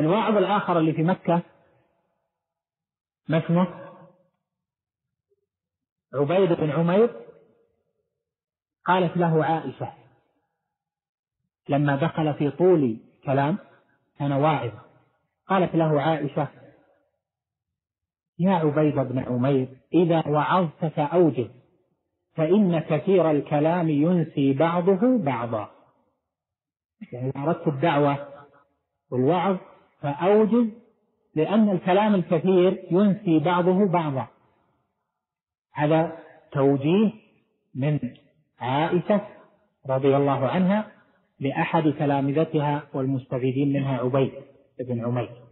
الواعظ الآخر اللي في مكة ما اسمه؟ عبيد بن عمير. قالت له عائشة لما دخل في طول كلام، أنا واعظ، قالت له عائشة: يا عبيد بن عمير إذا وعظت فأوجز، فإن كثير الكلام ينسي بعضه بعضا. يعني إذا أردت الدعوة والوعظ فأوجز، لأن الكلام الكثير ينسي بعضه بعضا. هذا توجيه من عائشة رضي الله عنها لأحد تلامذتها والمستفيدين منها عبيد بن عمير.